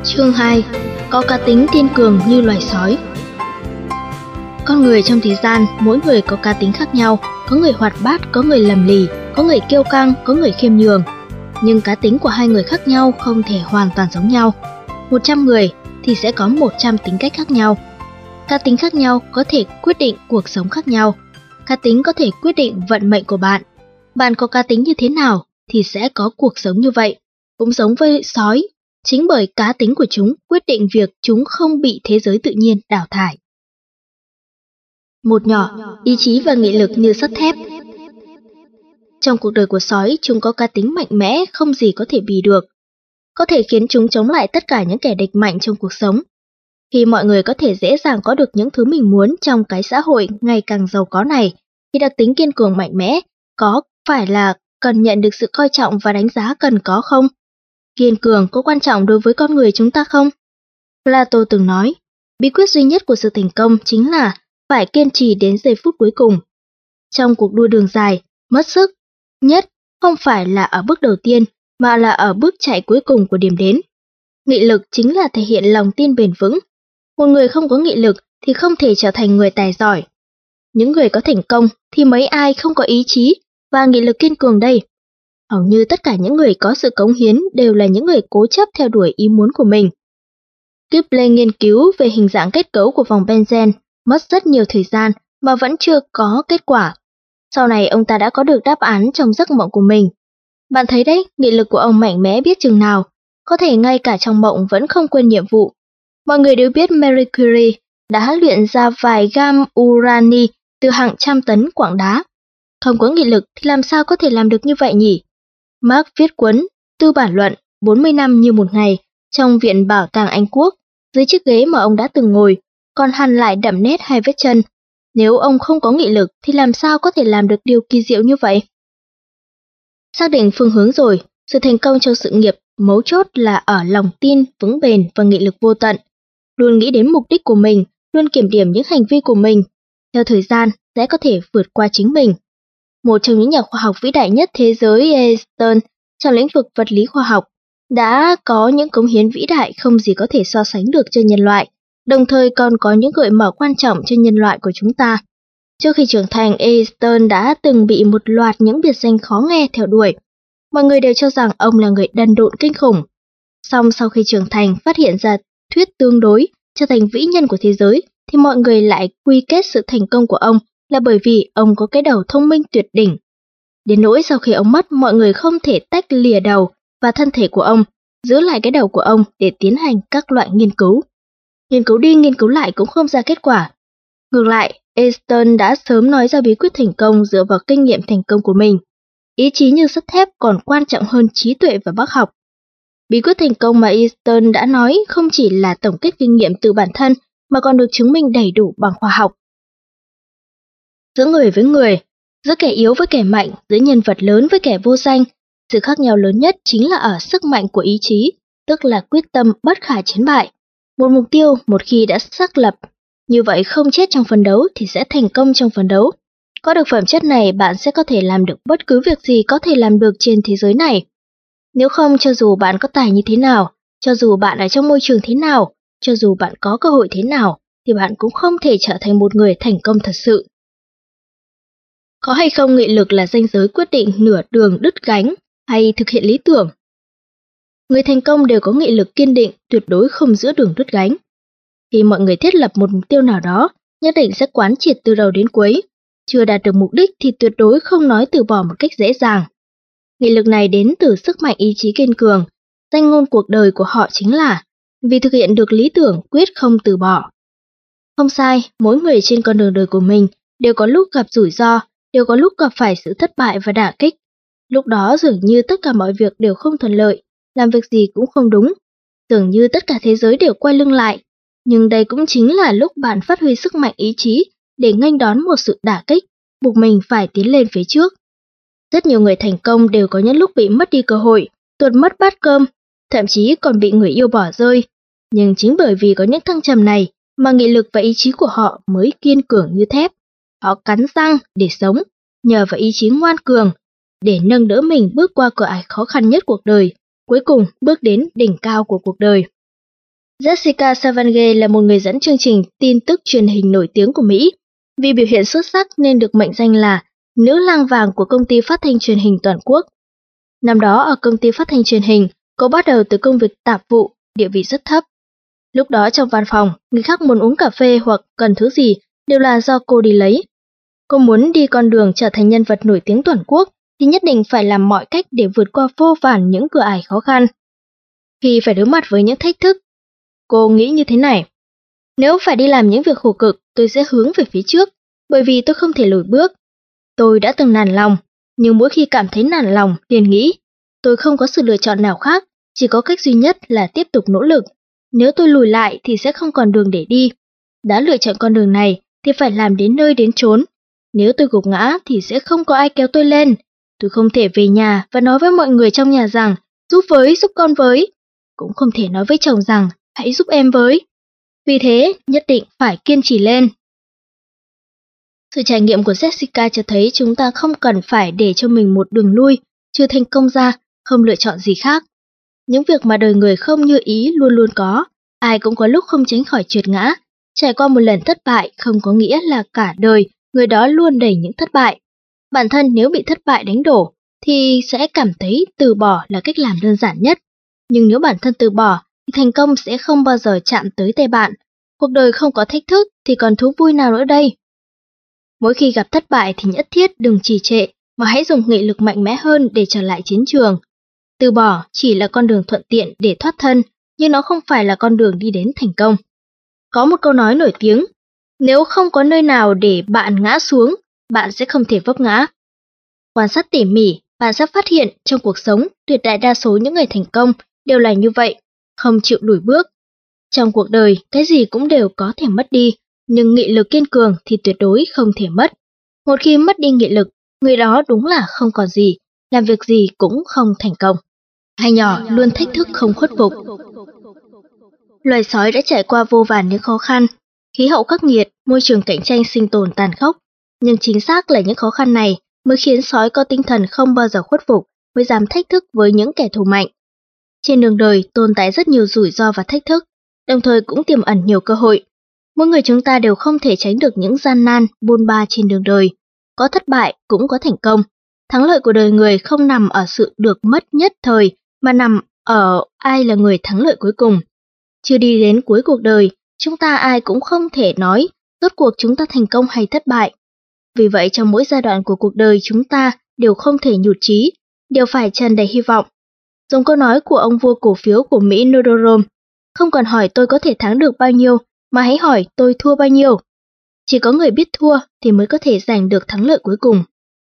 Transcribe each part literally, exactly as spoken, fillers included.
Chương hai. Có cá tính kiên cường như loài sói. Con người trong thế gian, mỗi người có cá tính khác nhau, có người hoạt bát, có người lầm lì, có người kiêu căng, có người khiêm nhường. Nhưng cá tính của hai người khác nhau không thể hoàn toàn giống nhau. một trăm người thì sẽ có một trăm tính cách khác nhau. Cá tính khác nhau có thể quyết định cuộc sống khác nhau. Cá tính có thể quyết định vận mệnh của bạn. Bạn có cá tính như thế nào thì sẽ có cuộc sống như vậy. Cũng giống với sói, chính bởi cá tính của chúng quyết định việc chúng không bị thế giới tự nhiên đào thải. Một nhỏ, ý chí và nghị lực như sắt thép. Trong cuộc đời của sói, chúng có cá tính mạnh mẽ, không gì có thể bì được. Có thể khiến chúng chống lại tất cả những kẻ địch mạnh trong cuộc sống. Khi mọi người có thể dễ dàng có được những thứ mình muốn trong cái xã hội ngày càng giàu có này, thì đặc tính kiên cường mạnh mẽ có phải là cần nhận được sự coi trọng và đánh giá cần có không? Kiên cường có quan trọng đối với con người chúng ta không? Plato từng nói, bí quyết duy nhất của sự thành công chính là phải kiên trì đến giây phút cuối cùng. Trong cuộc đua đường dài, mất sức nhất không phải là ở bước đầu tiên, mà là ở bước chạy cuối cùng của điểm đến. Nghị lực chính là thể hiện lòng tin bền vững. Một người không có nghị lực thì không thể trở thành người tài giỏi. Những người có thành công thì mấy ai không có ý chí và nghị lực kiên cường đây. Hầu như tất cả những người có sự cống hiến đều là những người cố chấp theo đuổi ý muốn của mình. Kepler nghiên cứu về hình dạng kết cấu của vòng Benzen mất rất nhiều thời gian mà vẫn chưa có kết quả. Sau này ông ta đã có được đáp án trong giấc mộng của mình. Bạn thấy đấy, nghị lực của ông mạnh mẽ biết chừng nào, có thể ngay cả trong mộng vẫn không quên nhiệm vụ. Mọi người đều biết Marie Curie đã luyện ra vài gam urani từ hàng trăm tấn quặng đá. Không có nghị lực thì làm sao có thể làm được như vậy nhỉ? Marx viết cuốn Tư bản luận bốn mươi năm như một ngày trong Viện Bảo tàng Anh Quốc, dưới chiếc ghế mà ông đã từng ngồi, còn hằn lại đậm nét hai vết chân. Nếu ông không có nghị lực thì làm sao có thể làm được điều kỳ diệu như vậy? Xác định phương hướng rồi, sự thành công trong sự nghiệp mấu chốt là ở lòng tin vững bền và nghị lực vô tận. Luôn nghĩ đến mục đích của mình, luôn kiểm điểm những hành vi của mình. Theo thời gian, sẽ có thể vượt qua chính mình. Một trong những nhà khoa học vĩ đại nhất thế giới, Einstein, trong lĩnh vực vật lý khoa học, đã có những cống hiến vĩ đại không gì có thể so sánh được cho nhân loại, đồng thời còn có những gợi mở quan trọng cho nhân loại của chúng ta. Trước khi trưởng thành, Einstein đã từng bị một loạt những biệt danh khó nghe theo đuổi. Mọi người đều cho rằng ông là người đần độn kinh khủng. Song sau khi trưởng thành phát hiện ra thuyết tương đối, trở thành vĩ nhân của thế giới, thì mọi người lại quy kết sự thành công của ông là bởi vì ông có cái đầu thông minh tuyệt đỉnh. Đến nỗi sau khi ông mất, mọi người không thể tách lìa đầu và thân thể của ông, giữ lại cái đầu của ông để tiến hành các loại nghiên cứu. Nghiên cứu đi nghiên cứu lại cũng không ra kết quả. Ngược lại, Einstein đã sớm nói ra bí quyết thành công dựa vào kinh nghiệm thành công của mình. Ý chí như sắt thép còn quan trọng hơn trí tuệ và bác học. Bí quyết thành công mà Einstein đã nói không chỉ là tổng kết kinh nghiệm từ bản thân mà còn được chứng minh đầy đủ bằng khoa học. Giữa người với người, giữa kẻ yếu với kẻ mạnh, giữa nhân vật lớn với kẻ vô danh, sự khác nhau lớn nhất chính là ở sức mạnh của ý chí, tức là quyết tâm bất khả chiến bại. Một mục tiêu một khi đã xác lập, như vậy không chết trong phấn đấu thì sẽ thành công trong phấn đấu. Có được phẩm chất này, bạn sẽ có thể làm được bất cứ việc gì có thể làm được trên thế giới này. Nếu không, cho dù bạn có tài như thế nào, cho dù bạn ở trong môi trường thế nào, cho dù bạn có cơ hội thế nào, thì bạn cũng không thể trở thành một người thành công thật sự. Có hay không nghị lực là ranh giới quyết định nửa đường đứt gánh hay thực hiện lý tưởng. Người thành công đều có nghị lực kiên định, tuyệt đối không giữa đường đứt gánh. Khi mọi người thiết lập một mục tiêu nào đó, nhất định sẽ quán triệt từ đầu đến cuối. Chưa đạt được mục đích thì tuyệt đối không nói từ bỏ một cách dễ dàng. Nghị lực này đến từ sức mạnh ý chí kiên cường. Danh ngôn cuộc đời của họ chính là vì thực hiện được lý tưởng quyết không từ bỏ. Không sai, mỗi người trên con đường đời của mình đều có lúc gặp rủi ro, đều có lúc gặp phải sự thất bại và đả kích. Lúc đó dường như tất cả mọi việc đều không thuận lợi, làm việc gì cũng không đúng. Dường như tất cả thế giới đều quay lưng lại. Nhưng đây cũng chính là lúc bạn phát huy sức mạnh ý chí để nghênh đón một sự đả kích, buộc mình phải tiến lên phía trước. Rất nhiều người thành công đều có những lúc bị mất đi cơ hội, tuột mất bát cơm, thậm chí còn bị người yêu bỏ rơi. Nhưng chính bởi vì có những thăng trầm này mà nghị lực và ý chí của họ mới kiên cường như thép. Họ cắn răng để sống, nhờ vào ý chí ngoan cường, để nâng đỡ mình bước qua cửa ải khó khăn nhất cuộc đời, cuối cùng bước đến đỉnh cao của cuộc đời. Jessica Savange là một người dẫn chương trình tin tức truyền hình nổi tiếng của Mỹ. Vì biểu hiện xuất sắc nên được mệnh danh là nữ lang vàng của công ty phát thanh truyền hình toàn quốc. Năm đó ở công ty phát thanh truyền hình, cô bắt đầu từ công việc tạp vụ, địa vị rất thấp. Lúc đó trong văn phòng, người khác muốn uống cà phê hoặc cần thứ gì đều là do cô đi lấy. Cô muốn đi con đường trở thành nhân vật nổi tiếng toàn quốc thì nhất định phải làm mọi cách để vượt qua vô vàn những cửa ải khó khăn. Khi phải đối mặt với những thách thức, cô nghĩ như thế này: nếu phải đi làm những việc khổ cực, tôi sẽ hướng về phía trước, bởi vì tôi không thể lùi bước. Tôi đã từng nản lòng, nhưng mỗi khi cảm thấy nản lòng liền nghĩ, tôi không có sự lựa chọn nào khác, chỉ có cách duy nhất là tiếp tục nỗ lực. Nếu tôi lùi lại thì sẽ không còn đường để đi. Đã lựa chọn con đường này thì phải làm đến nơi đến chốn. Nếu tôi gục ngã thì sẽ không có ai kéo tôi lên. Tôi không thể về nhà và nói với mọi người trong nhà rằng giúp với, giúp con với. Cũng không thể nói với chồng rằng hãy giúp em với. Vì thế, nhất định phải kiên trì lên. Sự trải nghiệm của Jessica cho thấy chúng ta không cần phải để cho mình một đường lui, chưa thành công ra, không lựa chọn gì khác. Những việc mà đời người không như ý luôn luôn có, ai cũng có lúc không tránh khỏi trượt ngã. Trải qua một lần thất bại không có nghĩa là cả đời người đó luôn đầy những thất bại. Bản thân nếu bị thất bại đánh đổ thì sẽ cảm thấy từ bỏ là cách làm đơn giản nhất. Nhưng nếu bản thân từ bỏ thì thành công sẽ không bao giờ chạm tới tay bạn. Cuộc đời không có thách thức thì còn thú vui nào nữa đây? Mỗi khi gặp thất bại thì nhất thiết đừng trì trệ, mà hãy dùng nghị lực mạnh mẽ hơn để trở lại chiến trường. Từ bỏ chỉ là con đường thuận tiện để thoát thân, nhưng nó không phải là con đường đi đến thành công. Có một câu nói nổi tiếng, nếu không có nơi nào để bạn ngã xuống, bạn sẽ không thể vấp ngã. Quan sát tỉ mỉ, bạn sẽ phát hiện trong cuộc sống tuyệt đại đa số những người thành công đều là như vậy, không chịu lùi bước. Trong cuộc đời, cái gì cũng đều có thể mất đi, nhưng nghị lực kiên cường thì tuyệt đối không thể mất. Một khi mất đi nghị lực, người đó đúng là không còn gì, làm việc gì cũng không thành công. Hai nhỏ luôn thách thức không khuất phục. Loài sói đã trải qua vô vàn những khó khăn, khí hậu khắc nghiệt, môi trường cạnh tranh sinh tồn tàn khốc. Nhưng chính xác là những khó khăn này mới khiến sói có tinh thần không bao giờ khuất phục, mới dám thách thức với những kẻ thù mạnh. Trên đường đời tồn tại rất nhiều rủi ro và thách thức, đồng thời cũng tiềm ẩn nhiều cơ hội. Mỗi người chúng ta đều không thể tránh được những gian nan, bôn ba trên đường đời. Có thất bại cũng có thành công. Thắng lợi của đời người không nằm ở sự được mất nhất thời, mà nằm ở ai là người thắng lợi cuối cùng. Chưa đi đến cuối cuộc đời, chúng ta ai cũng không thể nói rốt cuộc chúng ta thành công hay thất bại. Vì vậy trong mỗi giai đoạn của cuộc đời chúng ta đều không thể nhụt chí, đều phải tràn đầy hy vọng. Giống câu nói của ông vua cổ phiếu của Mỹ Norodom, không cần hỏi tôi có thể thắng được bao nhiêu, mà hãy hỏi tôi thua bao nhiêu. Chỉ có người biết thua thì mới có thể giành được thắng lợi cuối cùng.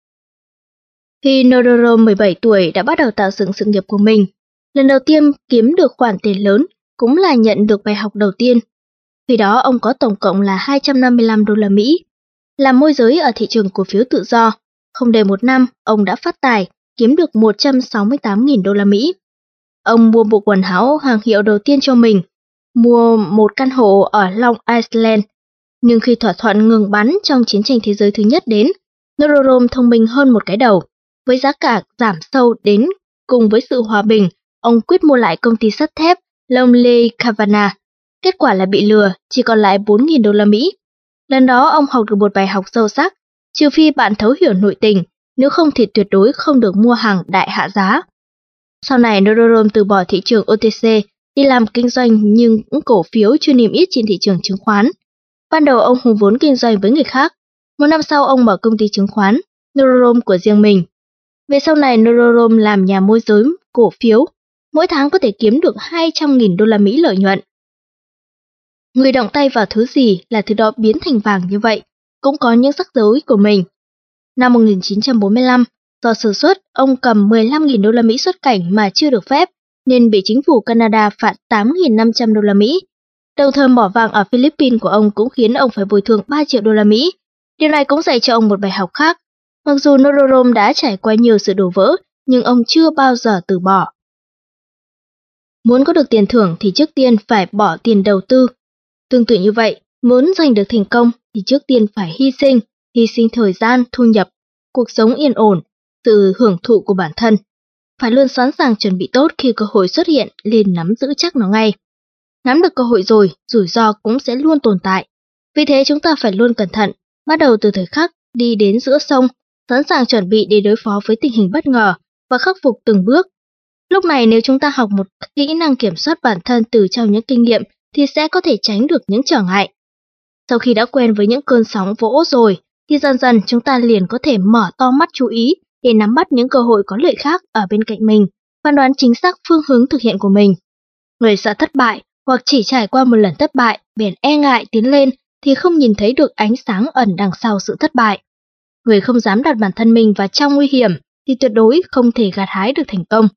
Khi Norodom mười bảy tuổi đã bắt đầu tạo dựng sự nghiệp của mình, lần đầu tiên kiếm được khoản tiền lớn cũng là nhận được bài học đầu tiên. Khi đó ông có tổng cộng là hai trăm năm mươi lăm đô la Mỹ. Làm môi giới ở thị trường cổ phiếu tự do, không đầy một năm ông đã phát tài, kiếm được một trăm sáu mươi tám nghìn đô la Mỹ. Ông mua bộ quần áo hàng hiệu đầu tiên cho mình, mua một căn hộ ở Long Island. Nhưng khi thỏa thuận ngừng bắn trong chiến tranh thế giới thứ nhất đến, Norodom thông minh hơn một cái đầu. Với giá cả giảm sâu đến cùng với sự hòa bình, ông quyết mua lại công ty sắt thép Longley Cavana. Kết quả là bị lừa, chỉ còn lại bốn nghìn đô la Mỹ. Lần đó ông học được một bài học sâu sắc, trừ phi bạn thấu hiểu nội tình, nếu không thì tuyệt đối không được mua hàng đại hạ giá. Sau này Norodom từ bỏ thị trường ô tê xê, đi làm kinh doanh nhưng những cổ phiếu chưa niêm yết trên thị trường chứng khoán. Ban đầu ông hùng vốn kinh doanh với người khác, một năm sau ông mở công ty chứng khoán Norodom của riêng mình. Về sau này Norodom làm nhà môi giới cổ phiếu, mỗi tháng có thể kiếm được hai trăm nghìn đô la Mỹ lợi nhuận. Người động tay vào thứ gì là thứ đó biến thành vàng như vậy, cũng có những rắc rối của mình. Năm một nghìn chín trăm bốn mươi lăm, do sơ suất, ông cầm mười lăm nghìn đô la Mỹ xuất cảnh mà chưa được phép, nên bị chính phủ Canada phạt tám nghìn năm trăm đô la Mỹ. Đồng thời mỏ vàng ở Philippines của ông cũng khiến ông phải bồi thường ba triệu đô la Mỹ. Điều này cũng dạy cho ông một bài học khác. Mặc dù Norodom đã trải qua nhiều sự đổ vỡ, nhưng ông chưa bao giờ từ bỏ. Muốn có được tiền thưởng thì trước tiên phải bỏ tiền đầu tư. Tương tự như vậy, muốn giành được thành công thì trước tiên phải hy sinh, hy sinh thời gian, thu nhập, cuộc sống yên ổn, sự hưởng thụ của bản thân. Phải luôn sẵn sàng chuẩn bị tốt khi cơ hội xuất hiện, liền nắm giữ chắc nó ngay. Nắm được cơ hội rồi, rủi ro cũng sẽ luôn tồn tại. Vì thế chúng ta phải luôn cẩn thận, bắt đầu từ thời khắc đi đến giữa sông, sẵn sàng chuẩn bị để đối phó với tình hình bất ngờ và khắc phục từng bước. Lúc này nếu chúng ta học một kỹ năng kiểm soát bản thân từ trong những kinh nghiệm thì sẽ có thể tránh được những trở ngại. Sau khi đã quen với những cơn sóng vỗ rồi, thì dần dần chúng ta liền có thể mở to mắt chú ý để nắm bắt những cơ hội có lợi khác ở bên cạnh mình, phán đoán chính xác phương hướng thực hiện của mình. Người sợ thất bại hoặc chỉ trải qua một lần thất bại bèn e ngại tiến lên thì không nhìn thấy được ánh sáng ẩn đằng sau sự thất bại. Người không dám đặt bản thân mình vào trong nguy hiểm thì tuyệt đối không thể gặt hái được thành công.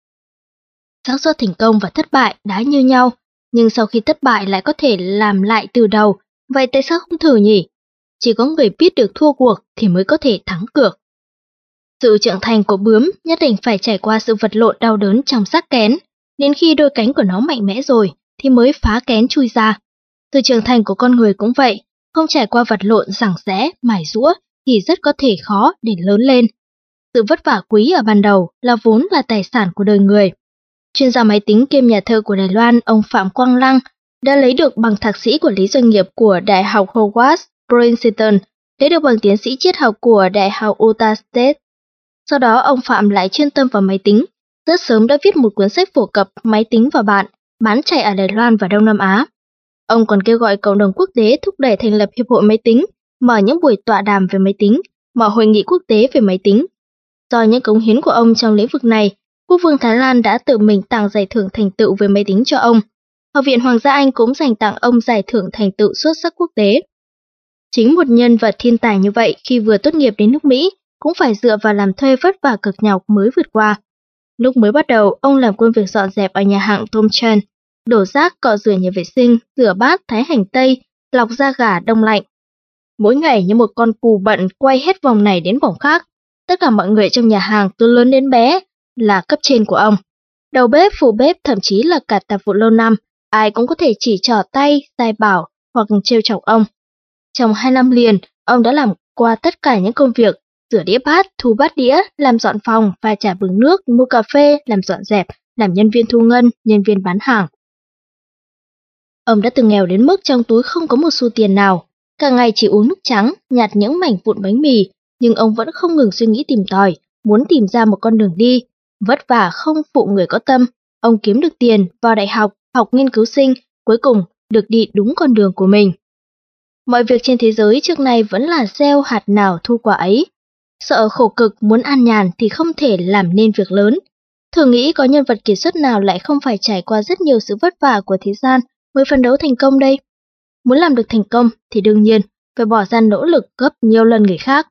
Xác suất thành công và thất bại đã như nhau, nhưng sau khi thất bại lại có thể làm lại từ đầu, vậy tại sao không thử nhỉ? Chỉ có người biết được thua cuộc thì mới có thể thắng cược. Sự trưởng thành của bướm nhất định phải trải qua sự vật lộn đau đớn trong xác kén, đến khi đôi cánh của nó mạnh mẽ rồi thì mới phá kén chui ra. Sự trưởng thành của con người cũng vậy, không trải qua vật lộn giằng xé, mài giũa thì rất có thể khó để lớn lên. Sự vất vả quý ở ban đầu là vốn là tài sản của đời người. Chuyên gia máy tính kiêm nhà thơ của Đài Loan, ông Phạm Quang Lăng, đã lấy được bằng thạc sĩ quản lý doanh nghiệp của Đại học Howard Princeton, lấy được bằng tiến sĩ triết học của Đại học Utah State. Sau đó ông Phạm lại chuyên tâm vào máy tính, rất sớm đã viết một cuốn sách phổ cập máy tính và bạn, bán chạy ở Đài Loan và Đông Nam Á. Ông còn kêu gọi cộng đồng quốc tế thúc đẩy thành lập hiệp hội máy tính, mở những buổi tọa đàm về máy tính, mở hội nghị quốc tế về máy tính. Do những cống hiến của ông trong lĩnh vực này, Quốc vương Thái Lan đã tự mình tặng giải thưởng thành tựu về máy tính cho ông. Học viện Hoàng gia Anh cũng dành tặng ông giải thưởng thành tựu xuất sắc quốc tế. Chính một nhân vật thiên tài như vậy khi vừa tốt nghiệp đến nước Mỹ cũng phải dựa vào làm thuê vất vả cực nhọc mới vượt qua. Lúc mới bắt đầu, ông làm công việc dọn dẹp ở nhà hàng Tom Chan, đổ rác, cọ rửa nhà vệ sinh, rửa bát, thái hành tây, lọc da gà đông lạnh. Mỗi ngày như một con cù bận quay hết vòng này đến vòng khác. Tất cả mọi người trong nhà hàng từ lớn đến bé là cấp trên của ông. Đầu bếp, phụ bếp, thậm chí là cả tạp vụ lâu năm, ai cũng có thể chỉ trỏ tay, sai bảo hoặc trêu chọc ông. Trong hai năm liền, ông đã làm qua tất cả những công việc: rửa đĩa bát, thu bát đĩa, làm dọn phòng, pha trà bưng nước, mua cà phê, làm dọn dẹp, làm nhân viên thu ngân, nhân viên bán hàng. Ông đã từng nghèo đến mức trong túi không có một xu tiền nào, cả ngày chỉ uống nước trắng, nhặt những mảnh vụn bánh mì, nhưng ông vẫn không ngừng suy nghĩ tìm tòi, muốn tìm ra một con đường đi. Vất vả không phụ người có tâm, ông kiếm được tiền, vào đại học, học nghiên cứu sinh, cuối cùng được đi đúng con đường của mình. Mọi việc trên thế giới trước nay vẫn là gieo hạt nào thu quả ấy. Sợ khổ cực muốn an nhàn thì không thể làm nên việc lớn. Thử nghĩ có nhân vật kiệt xuất nào lại không phải trải qua rất nhiều sự vất vả của thế gian mới phấn đấu thành công đây. Muốn làm được thành công thì đương nhiên phải bỏ ra nỗ lực gấp nhiều lần người khác.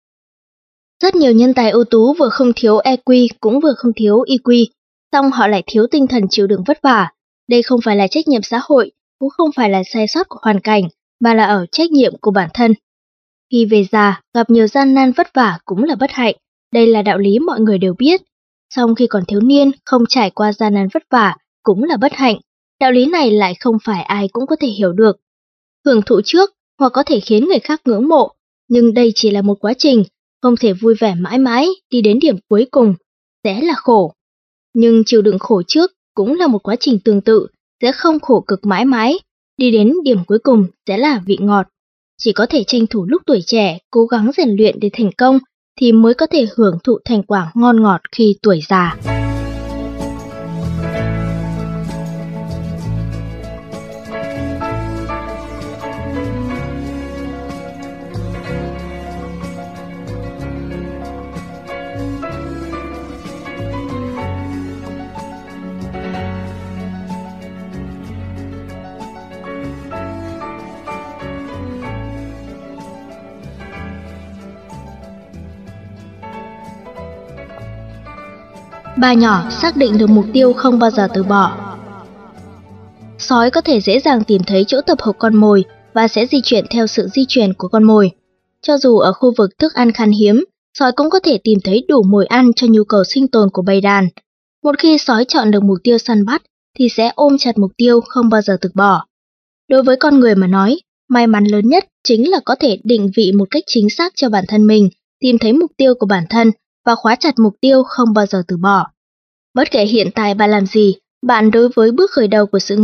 Rất nhiều nhân tài ưu tú vừa không thiếu e quy cũng vừa không thiếu i quy, song họ lại thiếu tinh thần chịu đựng vất vả. Đây không phải là trách nhiệm xã hội, cũng không phải là sai sót của hoàn cảnh, mà là ở trách nhiệm của bản thân. Khi về già, gặp nhiều gian nan vất vả cũng là bất hạnh, đây là đạo lý mọi người đều biết. Song khi còn thiếu niên, không trải qua gian nan vất vả cũng là bất hạnh, đạo lý này lại không phải ai cũng có thể hiểu được. Hưởng thụ trước hoặc có thể khiến người khác ngưỡng mộ, nhưng đây chỉ là một quá trình, không thể vui vẻ mãi mãi, đi đến điểm cuối cùng sẽ là khổ. Nhưng chịu đựng khổ trước cũng là một quá trình tương tự, sẽ không khổ cực mãi mãi, đi đến điểm cuối cùng sẽ là vị ngọt. Chỉ có thể tranh thủ lúc tuổi trẻ, cố gắng rèn luyện để thành công, thì mới có thể hưởng thụ thành quả ngon ngọt khi tuổi già. Ba nhỏ xác định được mục tiêu không bao giờ từ bỏ. Sói có thể dễ dàng tìm thấy chỗ tập hợp con mồi và sẽ di chuyển theo sự di chuyển của con mồi. Cho dù ở khu vực thức ăn khan hiếm, sói cũng có thể tìm thấy đủ mồi ăn cho nhu cầu sinh tồn của bầy đàn. Một khi sói chọn được mục tiêu săn bắt thì sẽ ôm chặt mục tiêu không bao giờ từ bỏ. Đối với con người mà nói, may mắn lớn nhất chính là có thể định vị một cách chính xác cho bản thân mình, tìm thấy mục tiêu của bản thân và khóa chặt mục tiêu không bao giờ từ bỏ. Bất kể hiện tại bạn làm gì, bạn đối với bước khởi đầu của sự nghiệp,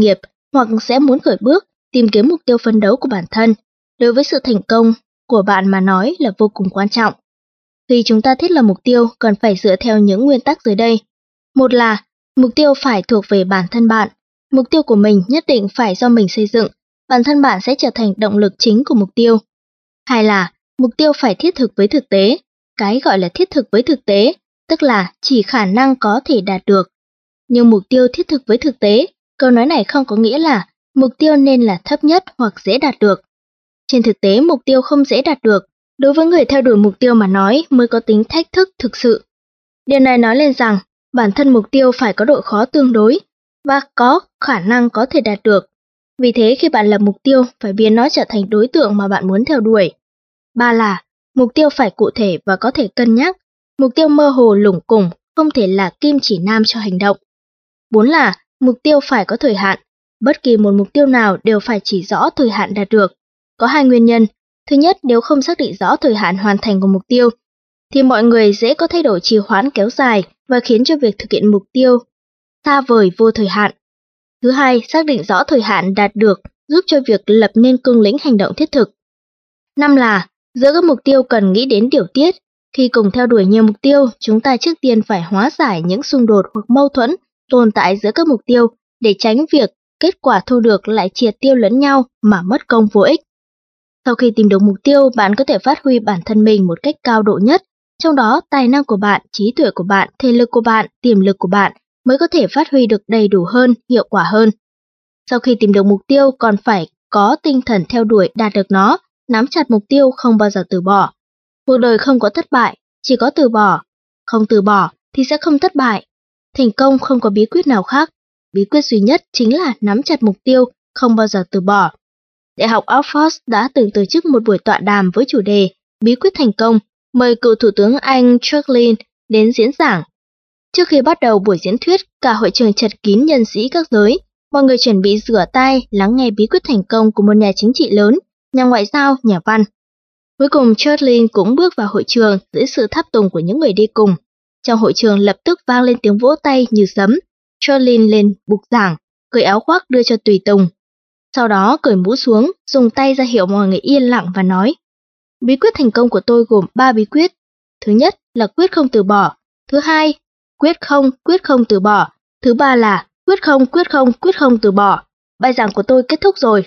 hoặc sẽ muốn khởi bước, tìm kiếm mục tiêu phấn đấu của bản thân, đối với sự thành công của bạn mà nói là vô cùng quan trọng. Khi chúng ta thiết lập mục tiêu, cần phải dựa theo những nguyên tắc dưới đây. Một là, mục tiêu phải thuộc về bản thân bạn. Mục tiêu của mình nhất định phải do mình xây dựng, bản thân bạn sẽ trở thành động lực chính của mục tiêu. Hai là, mục tiêu phải thiết thực với thực tế. Cái gọi là thiết thực với thực tế, tức là chỉ khả năng có thể đạt được. Nhưng mục tiêu thiết thực với thực tế, câu nói này không có nghĩa là mục tiêu nên là thấp nhất hoặc dễ đạt được. Trên thực tế, mục tiêu không dễ đạt được, đối với người theo đuổi mục tiêu mà nói mới có tính thách thức thực sự. Điều này nói lên rằng, bản thân mục tiêu phải có độ khó tương đối và có khả năng có thể đạt được. Vì thế khi bạn lập mục tiêu, phải biến nó trở thành đối tượng mà bạn muốn theo đuổi. Ba là, mục tiêu phải cụ thể và có thể cân nhắc. Mục tiêu mơ hồ lủng củng không thể là kim chỉ nam cho hành động. Bốn là, mục tiêu phải có thời hạn. Bất kỳ một mục tiêu nào đều phải chỉ rõ thời hạn đạt được. Có hai nguyên nhân. Thứ nhất, nếu không xác định rõ thời hạn hoàn thành của mục tiêu, thì mọi người dễ có thay đổi trì hoãn kéo dài và khiến cho việc thực hiện mục tiêu xa vời vô thời hạn. Thứ hai, xác định rõ thời hạn đạt được giúp cho việc lập nên cương lĩnh hành động thiết thực. Năm là, giữa các mục tiêu cần nghĩ đến điều tiết. Khi cùng theo đuổi nhiều mục tiêu, chúng ta trước tiên phải hóa giải những xung đột hoặc mâu thuẫn tồn tại giữa các mục tiêu để tránh việc kết quả thu được lại triệt tiêu lẫn nhau mà mất công vô ích. Sau khi tìm được mục tiêu, bạn có thể phát huy bản thân mình một cách cao độ nhất, trong đó tài năng của bạn, trí tuệ của bạn, thể lực của bạn, tiềm lực của bạn mới có thể phát huy được đầy đủ hơn, hiệu quả hơn. Sau khi tìm được mục tiêu, còn phải có tinh thần theo đuổi đạt được nó, nắm chặt mục tiêu không bao giờ từ bỏ. Cuộc đời không có thất bại, chỉ có từ bỏ. Không từ bỏ thì sẽ không thất bại. Thành công không có bí quyết nào khác. Bí quyết duy nhất chính là nắm chặt mục tiêu, không bao giờ từ bỏ. Đại học Oxford đã từng tổ chức một buổi tọa đàm với chủ đề Bí quyết thành công, mời cựu Thủ tướng Anh Churchill đến diễn giảng. Trước khi bắt đầu buổi diễn thuyết, cả hội trường chật kín nhân sĩ các giới. Mọi người chuẩn bị rửa tay, lắng nghe bí quyết thành công của một nhà chính trị lớn, nhà ngoại giao, nhà văn. Cuối cùng Churchill cũng bước vào hội trường dưới sự tháp tùng của những người đi cùng. Trong hội trường lập tức vang lên tiếng vỗ tay như sấm. Churchill lên bục giảng, cởi áo khoác đưa cho tùy tùng. Sau đó cởi mũ xuống, dùng tay ra hiệu mọi người yên lặng và nói: Bí quyết thành công của tôi gồm ba bí quyết. Thứ nhất là quyết không từ bỏ. Thứ hai, quyết không, quyết không từ bỏ. Thứ ba là quyết không, quyết không, quyết không từ bỏ. Bài giảng của tôi kết thúc rồi.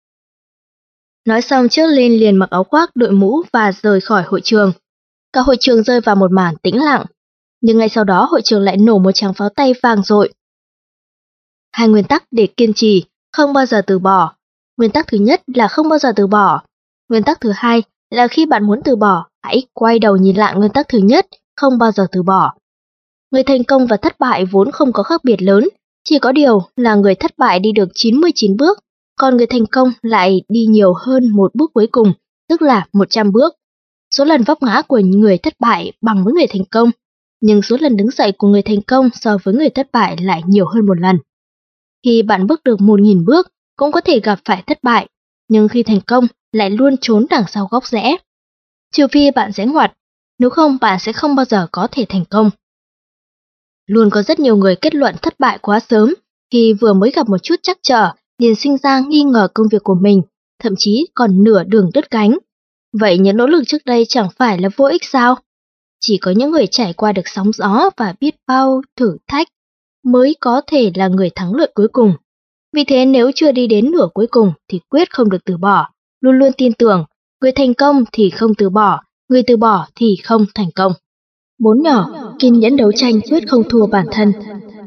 Nói xong Churchill liền mặc áo khoác, đội mũ và rời khỏi hội trường. Cả hội trường rơi vào một màn tĩnh lặng. Nhưng ngay sau đó hội trường lại nổ một tràng pháo tay vang dội. Hai nguyên tắc để kiên trì, không bao giờ từ bỏ. Nguyên tắc thứ nhất là không bao giờ từ bỏ. Nguyên tắc thứ hai là khi bạn muốn từ bỏ, hãy quay đầu nhìn lại nguyên tắc thứ nhất, không bao giờ từ bỏ. Người thành công và thất bại vốn không có khác biệt lớn, chỉ có điều là người thất bại đi được chín mươi chín bước, còn người thành công lại đi nhiều hơn một bước cuối cùng, tức là một trăm bước. Số lần vấp ngã của người thất bại bằng với người thành công, nhưng số lần đứng dậy của người thành công so với người thất bại lại nhiều hơn một lần. Khi bạn bước được một nghìn bước, cũng có thể gặp phải thất bại, nhưng khi thành công lại luôn trốn đằng sau góc rẽ. Trừ phi bạn rẽ ngoặt, nếu không bạn sẽ không bao giờ có thể thành công. Luôn có rất nhiều người kết luận thất bại quá sớm, khi vừa mới gặp một chút trắc trở, liền sinh ra nghi ngờ công việc của mình, thậm chí còn nửa đường đứt cánh. Vậy những nỗ lực trước đây chẳng phải là vô ích sao? Chỉ có những người trải qua được sóng gió và biết bao thử thách mới có thể là người thắng lợi cuối cùng. Vì thế nếu chưa đi đến nửa cuối cùng thì quyết không được từ bỏ, luôn luôn tin tưởng, người thành công thì không từ bỏ, người từ bỏ thì không thành công. Bốn nhỏ, kiên nhẫn đấu tranh quyết không thua bản thân.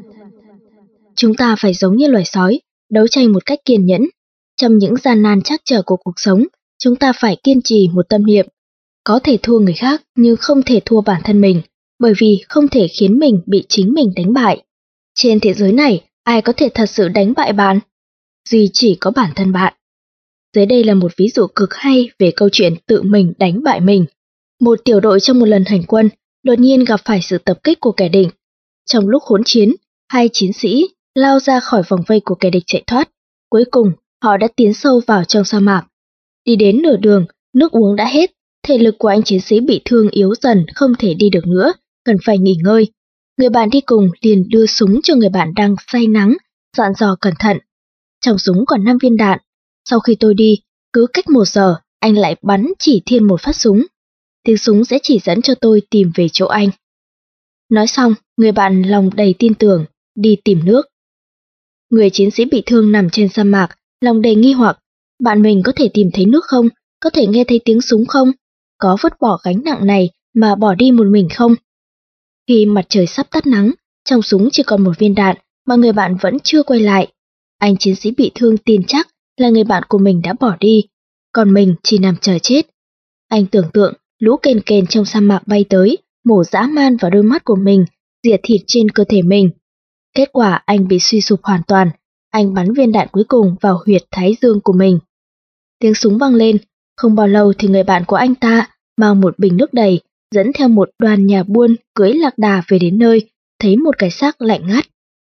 Chúng ta phải giống như loài sói, đấu tranh một cách kiên nhẫn. Trong những gian nan trắc trở của cuộc sống, chúng ta phải kiên trì một tâm niệm. Có thể thua người khác nhưng không thể thua bản thân mình, bởi vì không thể khiến mình bị chính mình đánh bại. Trên thế giới này, ai có thể thật sự đánh bại bạn? Duy chỉ có bản thân bạn. Dưới đây là một ví dụ cực hay về câu chuyện tự mình đánh bại mình. Một tiểu đội trong một lần hành quân, đột nhiên gặp phải sự tập kích của kẻ địch. Trong lúc hỗn chiến, hai chiến sĩ lao ra khỏi vòng vây của kẻ địch chạy thoát. Cuối cùng, họ đã tiến sâu vào trong sa mạc. Đi đến nửa đường, nước uống đã hết, thể lực của anh chiến sĩ bị thương yếu dần không thể đi được nữa, cần phải nghỉ ngơi. Người bạn đi cùng liền đưa súng cho người bạn đang say nắng, dặn dò cẩn thận. Trong súng còn năm viên đạn. Sau khi tôi đi, cứ cách một giờ, anh lại bắn chỉ thiên một phát súng. Tiếng súng sẽ chỉ dẫn cho tôi tìm về chỗ anh. Nói xong, người bạn lòng đầy tin tưởng, đi tìm nước. Người chiến sĩ bị thương nằm trên sa mạc, lòng đầy nghi hoặc. Bạn mình có thể tìm thấy nước không? Có thể nghe thấy tiếng súng không? Có vứt bỏ gánh nặng này mà bỏ đi một mình không? Khi mặt trời sắp tắt nắng, trong súng chỉ còn một viên đạn mà người bạn vẫn chưa quay lại. Anh chiến sĩ bị thương tin chắc là người bạn của mình đã bỏ đi, còn mình chỉ nằm chờ chết. Anh tưởng tượng lũ kền kền trong sa mạc bay tới, mổ dã man vào đôi mắt của mình, rỉa thịt trên cơ thể mình. Kết quả anh bị suy sụp hoàn toàn, anh bắn viên đạn cuối cùng vào huyệt thái dương của mình. Tiếng súng vang lên, không bao lâu thì người bạn của anh ta mang một bình nước đầy, dẫn theo một đoàn nhà buôn cưỡi lạc đà về đến nơi, thấy một cái xác lạnh ngắt.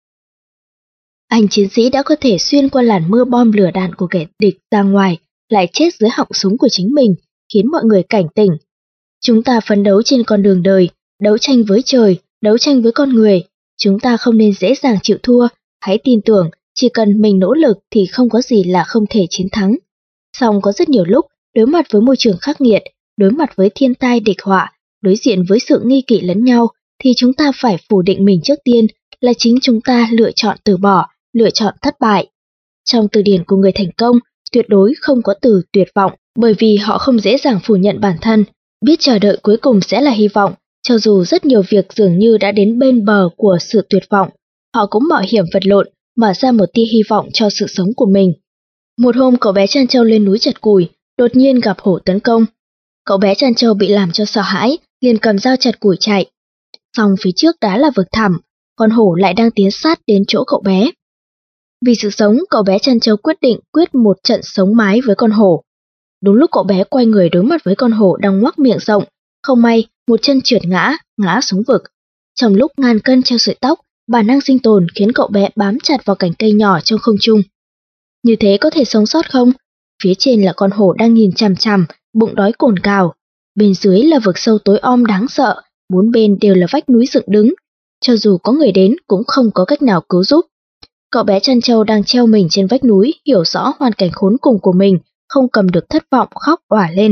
Anh chiến sĩ đã có thể xuyên qua làn mưa bom lửa đạn của kẻ địch ra ngoài, lại chết dưới họng súng của chính mình, khiến mọi người cảnh tỉnh. Chúng ta phấn đấu trên con đường đời, đấu tranh với trời, đấu tranh với con người. Chúng ta không nên dễ dàng chịu thua, hãy tin tưởng, chỉ cần mình nỗ lực thì không có gì là không thể chiến thắng. Song có rất nhiều lúc, đối mặt với môi trường khắc nghiệt, đối mặt với thiên tai địch họa, đối diện với sự nghi kỵ lẫn nhau, thì chúng ta phải phủ định mình trước tiên, là chính chúng ta lựa chọn từ bỏ, lựa chọn thất bại. Trong từ điển của người thành công, tuyệt đối không có từ tuyệt vọng, bởi vì họ không dễ dàng phủ nhận bản thân, biết chờ đợi cuối cùng sẽ là hy vọng, cho dù rất nhiều việc dường như đã đến bên bờ của sự tuyệt vọng, họ cũng mạo hiểm vật lộn, mở ra một tia hy vọng cho sự sống của mình. Một hôm cậu bé Trăn Trâu lên núi chặt củi, đột nhiên gặp hổ tấn công. Cậu bé Trăn Trâu bị làm cho sợ hãi, liền cầm dao chặt củi chạy. Song phía trước đã là vực thẳm, con hổ lại đang tiến sát đến chỗ cậu bé. Vì sự sống, cậu bé Trăn Trâu quyết định quyết một trận sống mái với con hổ. Đúng lúc cậu bé quay người đối mặt với con hổ đang ngoác miệng rộng, không may, một chân trượt ngã, ngã xuống vực. Trong lúc ngàn cân treo sợi tóc, bản năng sinh tồn khiến cậu bé bám chặt vào cành cây nhỏ trong không trung. Như thế có thể sống sót không? Phía trên là con hổ đang nhìn chằm chằm, bụng đói cồn cào. Bên dưới là vực sâu tối om đáng sợ, bốn bên đều là vách núi dựng đứng. Cho dù có người đến cũng không có cách nào cứu giúp. Cậu bé Trăn Trâu đang treo mình trên vách núi, hiểu rõ hoàn cảnh khốn cùng của mình, không cầm được thất vọng khóc òa lên.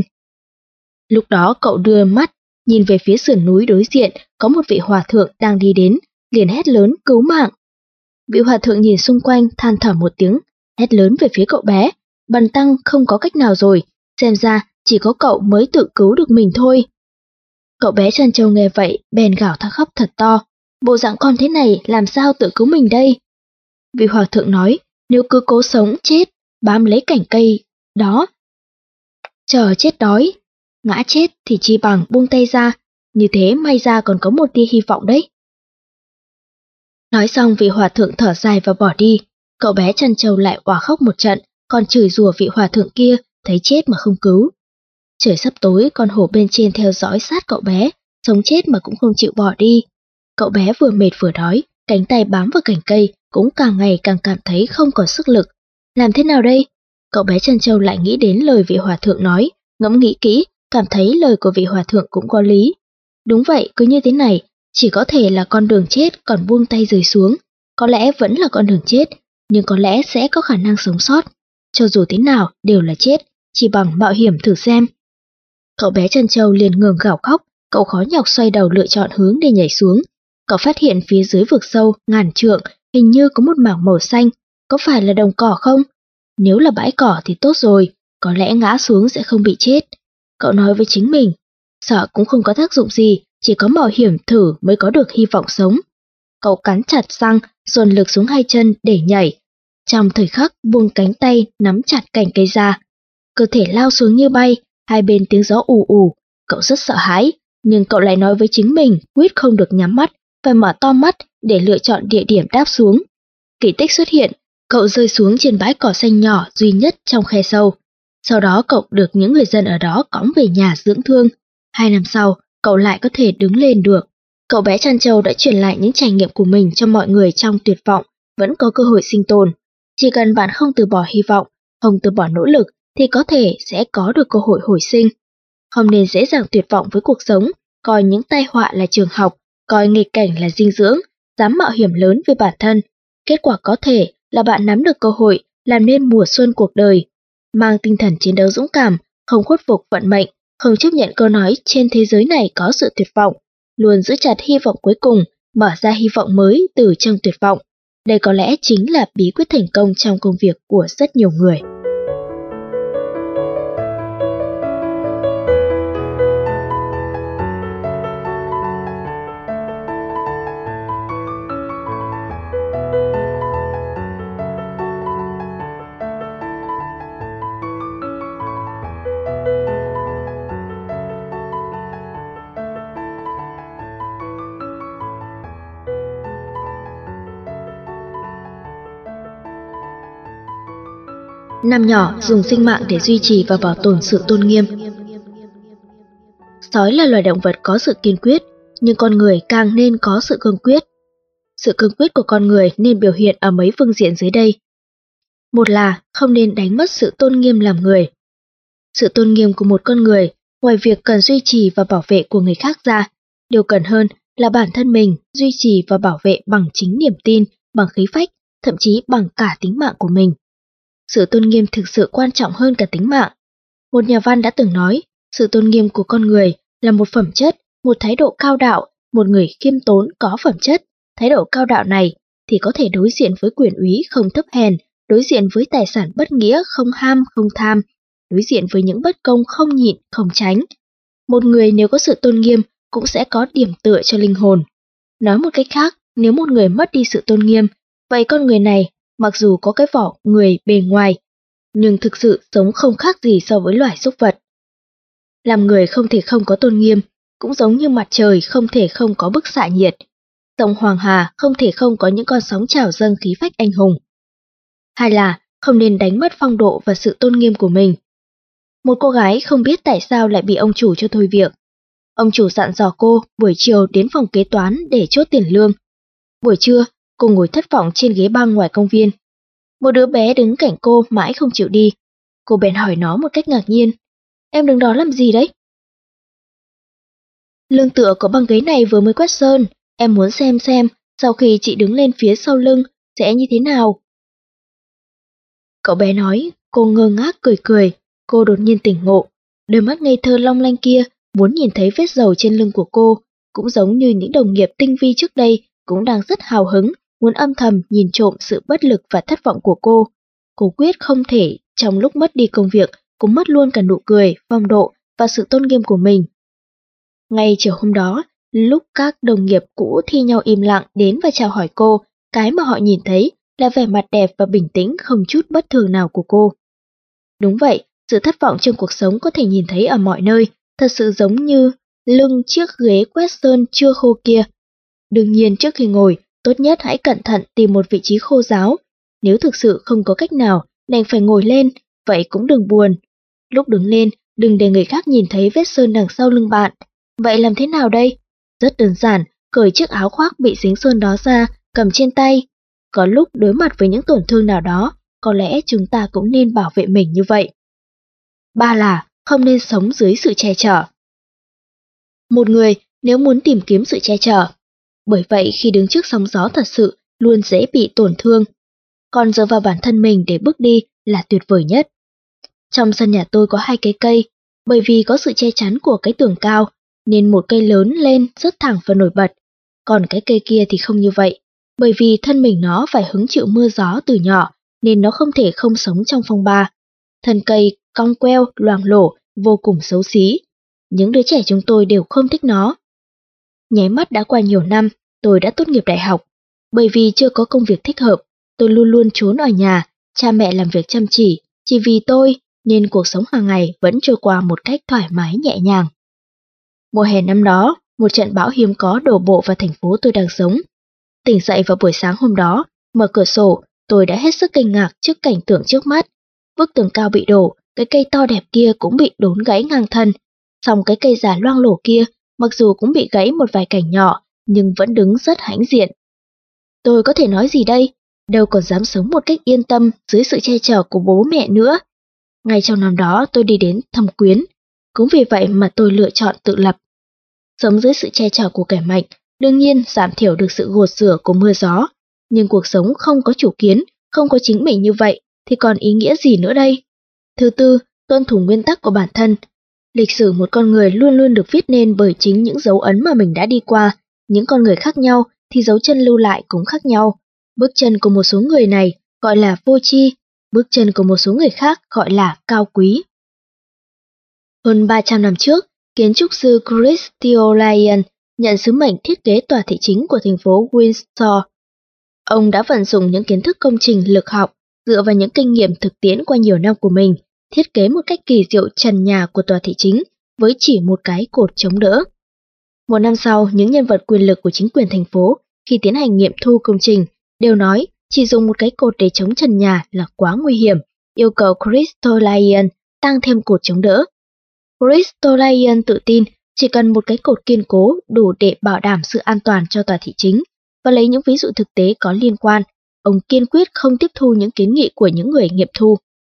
Lúc đó cậu đưa mắt, nhìn về phía sườn núi đối diện, có một vị hòa thượng đang đi đến, liền hét lớn cứu mạng. Vị hòa thượng nhìn xung quanh, than thở một tiếng, hét lớn về phía cậu bé, bần tăng không có cách nào rồi, xem ra chỉ có cậu mới tự cứu được mình thôi. Cậu bé Trăn Trâu nghe vậy, bèn gào thét khóc thật to, bộ dạng con thế này làm sao tự cứu mình đây? Vị hòa thượng nói, nếu cứ cố sống chết, bám lấy cành cây đó, chờ chết đói, ngã chết thì chi bằng buông tay ra, như thế may ra còn có một tia hy vọng đấy. Nói xong vị hòa thượng thở dài và bỏ đi, cậu bé Trăn Trâu lại òa khóc một trận, còn chửi rủa vị hòa thượng kia, thấy chết mà không cứu. Trời sắp tối, con hổ bên trên theo dõi sát cậu bé, sống chết mà cũng không chịu bỏ đi. Cậu bé vừa mệt vừa đói, cánh tay bám vào cành cây, cũng càng ngày càng cảm thấy không còn sức lực. Làm thế nào đây? Cậu bé Trăn Trâu lại nghĩ đến lời vị hòa thượng nói, ngẫm nghĩ kỹ, cảm thấy lời của vị hòa thượng cũng có lý. Đúng vậy, cứ như thế này, chỉ có thể là con đường chết, còn buông tay rơi xuống. Có lẽ vẫn là con đường chết, nhưng có lẽ sẽ có khả năng sống sót. Cho dù thế nào, đều là chết, chỉ bằng mạo hiểm thử xem. Cậu bé Trăn Trâu liền ngừng gào khóc, cậu khó nhọc xoay đầu lựa chọn hướng để nhảy xuống. Cậu phát hiện phía dưới vực sâu, ngàn trượng, hình như có một mảng màu xanh, có phải là đồng cỏ không? Nếu là bãi cỏ thì tốt rồi, có lẽ ngã xuống sẽ không bị chết. Cậu nói với chính mình, sợ cũng không có tác dụng gì, chỉ có mạo hiểm thử mới có được hy vọng sống. Cậu cắn chặt răng, dồn lực xuống hai chân để nhảy. Trong thời khắc buông cánh tay nắm chặt cành cây ra, cơ thể lao xuống như bay, hai bên tiếng gió ù ù. Cậu rất sợ hãi, nhưng cậu lại nói với chính mình quyết không được nhắm mắt, phải mở to mắt để lựa chọn địa điểm đáp xuống. Kỳ tích xuất hiện, cậu rơi xuống trên bãi cỏ xanh nhỏ duy nhất trong khe sâu. Sau đó cậu được những người dân ở đó cõng về nhà dưỡng thương. Hai năm sau, cậu lại có thể đứng lên được. Cậu bé Trăn Trâu đã truyền lại những trải nghiệm của mình cho mọi người trong tuyệt vọng, vẫn có cơ hội sinh tồn. Chỉ cần bạn không từ bỏ hy vọng, không từ bỏ nỗ lực, thì có thể sẽ có được cơ hội hồi sinh. Không nên dễ dàng tuyệt vọng với cuộc sống, coi những tai họa là trường học, coi nghịch cảnh là dinh dưỡng, dám mạo hiểm lớn về bản thân. Kết quả có thể là bạn nắm được cơ hội, làm nên mùa xuân cuộc đời, mang tinh thần chiến đấu dũng cảm, không khuất phục vận mệnh, không chấp nhận câu nói trên thế giới này có sự tuyệt vọng, luôn giữ chặt hy vọng cuối cùng, mở ra hy vọng mới từ trong tuyệt vọng. Đây có lẽ chính là bí quyết thành công trong công việc của rất nhiều người. Năm nhỏ dùng sinh mạng để duy trì và bảo tồn sự tôn nghiêm. Sói là loài động vật có sự kiên quyết, nhưng con người càng nên có sự cương quyết. Sự cương quyết của con người nên biểu hiện ở mấy phương diện dưới đây. Một là không nên đánh mất sự tôn nghiêm làm người. Sự tôn nghiêm của một con người, ngoài việc cần duy trì và bảo vệ của người khác ra, điều cần hơn là bản thân mình duy trì và bảo vệ bằng chính niềm tin, bằng khí phách, thậm chí bằng cả tính mạng của mình. Sự tôn nghiêm thực sự quan trọng hơn cả tính mạng. Một nhà văn đã từng nói, sự tôn nghiêm của con người là một phẩm chất, một thái độ cao đạo, một người khiêm tốn có phẩm chất. Thái độ cao đạo này thì có thể đối diện với quyền úy không thấp hèn, đối diện với tài sản bất nghĩa không ham không tham, đối diện với những bất công không nhịn không tránh. Một người nếu có sự tôn nghiêm cũng sẽ có điểm tựa cho linh hồn. Nói một cách khác, nếu một người mất đi sự tôn nghiêm, vậy con người này mặc dù có cái vỏ người bề ngoài, nhưng thực sự sống không khác gì so với loài súc vật. Làm người không thể không có tôn nghiêm, cũng giống như mặt trời không thể không có bức xạ nhiệt. Sông Hoàng Hà không thể không có những con sóng trào dâng khí phách anh hùng. Hay là không nên đánh mất phong độ và sự tôn nghiêm của mình. Một cô gái không biết tại sao lại bị ông chủ cho thôi việc. Ông chủ dặn dò cô buổi chiều đến phòng kế toán để chốt tiền lương. Buổi trưa, cô ngồi thất vọng trên ghế băng ngoài công viên. Một đứa bé đứng cạnh cô mãi không chịu đi. Cô bèn hỏi nó một cách ngạc nhiên. Em đứng đó làm gì đấy? Lưng tựa của băng ghế này vừa mới quét sơn. Em muốn xem xem sau khi chị đứng lên phía sau lưng sẽ như thế nào. Cậu bé nói, cô ngơ ngác cười cười. Cô đột nhiên tỉnh ngộ. Đôi mắt ngây thơ long lanh kia muốn nhìn thấy vết dầu trên lưng của cô, cũng giống như những đồng nghiệp tinh vi trước đây cũng đang rất hào hứng, muốn âm thầm nhìn trộm sự bất lực và thất vọng của cô. Cô quyết không thể trong lúc mất đi công việc cũng mất luôn cả nụ cười, phong độ và sự tôn nghiêm của mình. Ngay chiều hôm đó, lúc các đồng nghiệp cũ thi nhau im lặng đến và chào hỏi cô, cái mà họ nhìn thấy là vẻ mặt đẹp và bình tĩnh không chút bất thường nào của cô. Đúng vậy, sự thất vọng trong cuộc sống có thể nhìn thấy ở mọi nơi, thật sự giống như lưng chiếc ghế quét sơn chưa khô kia. Đương nhiên trước khi ngồi, tốt nhất hãy cẩn thận tìm một vị trí khô ráo. Nếu thực sự không có cách nào, đành phải ngồi lên, vậy cũng đừng buồn. Lúc đứng lên, đừng để người khác nhìn thấy vết sơn đằng sau lưng bạn. Vậy làm thế nào đây? Rất đơn giản, cởi chiếc áo khoác bị dính sơn đó ra, cầm trên tay. Có lúc đối mặt với những tổn thương nào đó, có lẽ chúng ta cũng nên bảo vệ mình như vậy. Ba là không nên sống dưới sự che chở. Một người nếu muốn tìm kiếm sự che chở, bởi vậy khi đứng trước sóng gió thật sự luôn dễ bị tổn thương. Còn dựa vào bản thân mình để bước đi là tuyệt vời nhất. Trong sân nhà tôi có hai cái cây, bởi vì có sự che chắn của cái tường cao, nên một cây lớn lên rất thẳng và nổi bật. Còn cái cây kia thì không như vậy, bởi vì thân mình nó phải hứng chịu mưa gió từ nhỏ, nên nó không thể không sống trong phong ba. Thân cây cong queo, loang lổ, vô cùng xấu xí. Những đứa trẻ chúng tôi đều không thích nó. Nháy mắt đã qua nhiều năm, tôi đã tốt nghiệp đại học. Bởi vì chưa có công việc thích hợp, tôi luôn luôn trốn ở nhà, cha mẹ làm việc chăm chỉ, chỉ vì tôi, nên cuộc sống hàng ngày vẫn trôi qua một cách thoải mái nhẹ nhàng. Mùa hè năm đó, một trận bão hiếm có đổ bộ vào thành phố tôi đang sống. Tỉnh dậy vào buổi sáng hôm đó, mở cửa sổ, tôi đã hết sức kinh ngạc trước cảnh tượng trước mắt. Bức tường cao bị đổ, cái cây to đẹp kia cũng bị đốn gãy ngang thân. Song cái cây già loang lổ kia, mặc dù cũng bị gãy một vài cành nhỏ, nhưng vẫn đứng rất hãnh diện. Tôi có thể nói gì đây? Đâu còn dám sống một cách yên tâm dưới sự che chở của bố mẹ nữa. Ngay trong năm đó tôi đi đến thăm Quyến, cũng vì vậy mà tôi lựa chọn tự lập. Sống dưới sự che chở của kẻ mạnh, đương nhiên giảm thiểu được sự gột rửa của mưa gió, nhưng cuộc sống không có chủ kiến, không có chính mình như vậy, thì còn ý nghĩa gì nữa đây? Thứ tư, tuân thủ nguyên tắc của bản thân. Lịch sử một con người luôn luôn được viết nên bởi chính những dấu ấn mà mình đã đi qua. Những con người khác nhau thì dấu chân lưu lại cũng khác nhau. Bước chân của một số người này gọi là vô tri, bước chân của một số người khác gọi là cao quý. Hơn ba trăm năm trước, kiến trúc sư Christopher Lyon nhận sứ mệnh thiết kế tòa thị chính của thành phố Windsor. Ông đã vận dụng những kiến thức công trình lực học dựa vào những kinh nghiệm thực tiễn qua nhiều năm của mình, thiết kế một cách kỳ diệu trần nhà của tòa thị chính với chỉ một cái cột chống đỡ. Một năm sau, những nhân vật quyền lực của chính quyền thành phố khi tiến hành nghiệm thu công trình đều nói chỉ dùng một cái cột để chống trần nhà là quá nguy hiểm, yêu cầu Christopher Lyon tăng thêm cột chống đỡ. Christopher Lyon tự tin chỉ cần một cái cột kiên cố đủ để bảo đảm sự an toàn cho tòa thị chính, và lấy những ví dụ thực tế có liên quan, ông kiên quyết không tiếp thu những kiến nghị của những người nghiệm thu.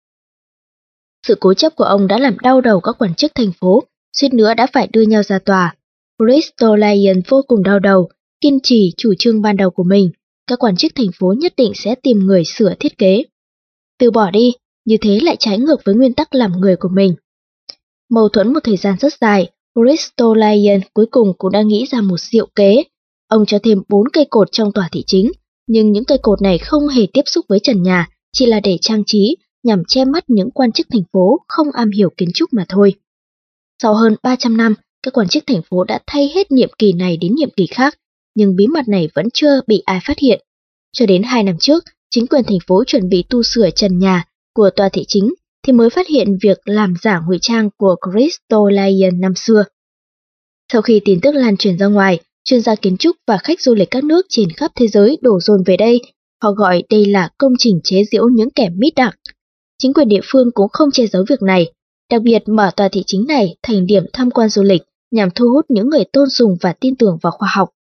Sự cố chấp của ông đã làm đau đầu các quan chức thành phố, suýt nữa đã phải đưa nhau ra tòa. Christopher Lyon vô cùng đau đầu, kiên trì chủ trương ban đầu của mình, các quan chức thành phố nhất định sẽ tìm người sửa thiết kế. Từ bỏ đi, như thế lại trái ngược với nguyên tắc làm người của mình. Mâu thuẫn một thời gian rất dài, Christopher Lyon cuối cùng cũng đã nghĩ ra một diệu kế. Ông cho thêm bốn cây cột trong tòa thị chính, nhưng những cây cột này không hề tiếp xúc với trần nhà, chỉ là để trang trí, nhằm che mắt những quan chức thành phố không am hiểu kiến trúc mà thôi. Sau hơn ba trăm năm, các quan chức thành phố đã thay hết nhiệm kỳ này đến nhiệm kỳ khác, nhưng bí mật này vẫn chưa bị ai phát hiện. Cho đến hai năm trước, chính quyền thành phố chuẩn bị tu sửa trần nhà của tòa thị chính, thì mới phát hiện việc làm giả ngụy trang của Christopher Lyon năm xưa. Sau khi tin tức lan truyền ra ngoài, chuyên gia kiến trúc và khách du lịch các nước trên khắp thế giới đổ dồn về đây. Họ gọi đây là công trình chế giễu những kẻ mít đặc. Chính quyền địa phương cũng không che giấu việc này, đặc biệt mở tòa thị chính này thành điểm tham quan du lịch nhằm thu hút những người tôn sùng và tin tưởng vào khoa học.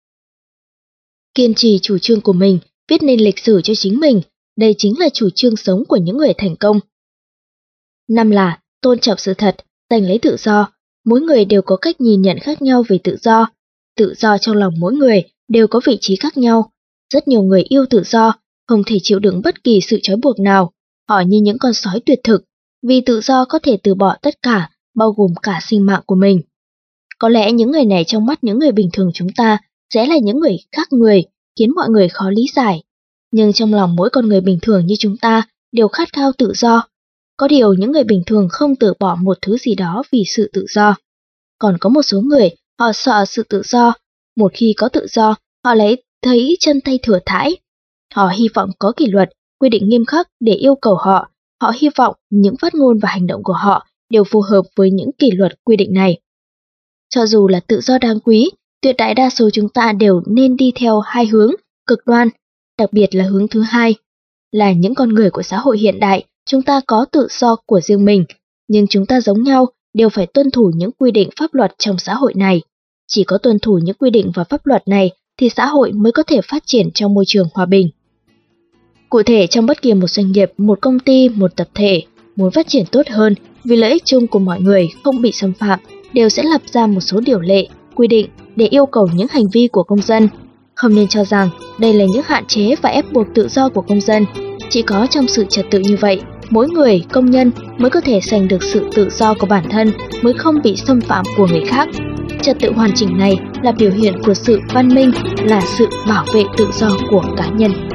Kiên trì chủ trương của mình, viết nên lịch sử cho chính mình, đây chính là chủ trương sống của những người thành công. Năm là tôn trọng sự thật, giành lấy tự do. Mỗi người đều có cách nhìn nhận khác nhau về tự do. Tự do trong lòng mỗi người đều có vị trí khác nhau. Rất nhiều người yêu tự do, không thể chịu đựng bất kỳ sự trói buộc nào. Họ như những con sói tuyệt thực, vì tự do có thể từ bỏ tất cả, bao gồm cả sinh mạng của mình. Có lẽ những người này trong mắt những người bình thường chúng ta sẽ là những người khác người, khiến mọi người khó lý giải. Nhưng trong lòng mỗi con người bình thường như chúng ta đều khát khao tự do. Có điều những người bình thường không từ bỏ một thứ gì đó vì sự tự do. Còn có một số người, họ sợ sự tự do. Một khi có tự do, họ lấy thấy chân tay thừa thãi. Họ hy vọng có kỷ luật, quy định nghiêm khắc để yêu cầu họ. Họ hy vọng những phát ngôn và hành động của họ đều phù hợp với những kỷ luật quy định này. Cho dù là tự do đáng quý, tuyệt đại đa số chúng ta đều nên đi theo hai hướng cực đoan, đặc biệt là hướng thứ hai. Là những con người của xã hội hiện đại, chúng ta có tự do của riêng mình, nhưng chúng ta giống nhau đều phải tuân thủ những quy định pháp luật trong xã hội này. Chỉ có tuân thủ những quy định và pháp luật này thì xã hội mới có thể phát triển trong môi trường hòa bình. Cụ thể, trong bất kỳ một doanh nghiệp, một công ty, một tập thể muốn phát triển tốt hơn vì lợi ích chung của mọi người không bị xâm phạm, đều sẽ lập ra một số điều lệ, quy định để yêu cầu những hành vi của công dân. Không nên cho rằng đây là những hạn chế và ép buộc tự do của công dân. Chỉ có trong sự trật tự như vậy, mỗi người, công nhân mới có thể giành được sự tự do của bản thân, mới không bị xâm phạm của người khác. Trật tự hoàn chỉnh này là biểu hiện của sự văn minh, là sự bảo vệ tự do của cá nhân.